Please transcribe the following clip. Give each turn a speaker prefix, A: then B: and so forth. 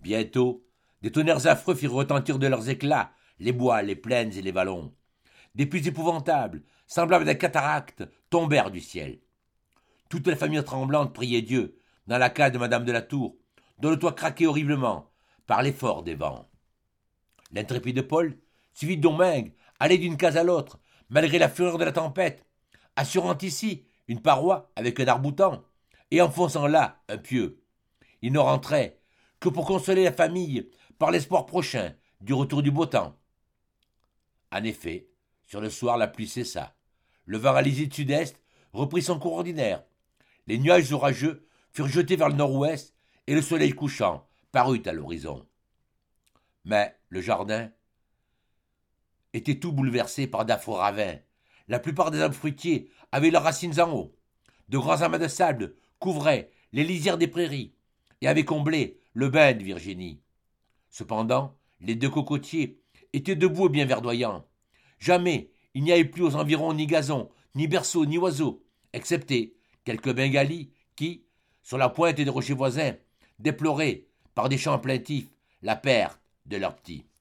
A: Bientôt, des tonnerres affreux firent retentir de leurs éclats les bois, les plaines et les vallons. Des pluies épouvantables, semblables à des cataractes, tombèrent du ciel. Toute la famille tremblante priait Dieu, dans la cage de Madame de la Tour, dont le toit craquait horriblement par l'effort des vents. L'intrépide Paul, suivi de Domingue, allait d'une case à l'autre, malgré la fureur de la tempête, assurant ici une paroi avec un arc-boutant, et enfonçant là un pieu. Il ne rentrait que pour consoler la famille par l'espoir prochain du retour du beau temps. En effet, sur le soir, la pluie cessa. Le vent à l'isée du sud-est reprit son cours ordinaire. Les nuages orageux furent jetés vers le nord-ouest et le soleil couchant parut à l'horizon. Mais le jardin était tout bouleversé par d'affreux ravins. La plupart des arbres fruitiers avaient leurs racines en haut. De grands amas de sable couvraient les lisières des prairies et avaient comblé le bain de Virginie. Cependant, les deux cocotiers étaient debout et bien verdoyants. Jamais il n'y avait plus aux environs ni gazon, ni berceau, ni oiseaux, excepté quelques bengalis qui, sur la pointe des rochers voisins, déploraient, par des chants plaintifs, la perte de leurs petits.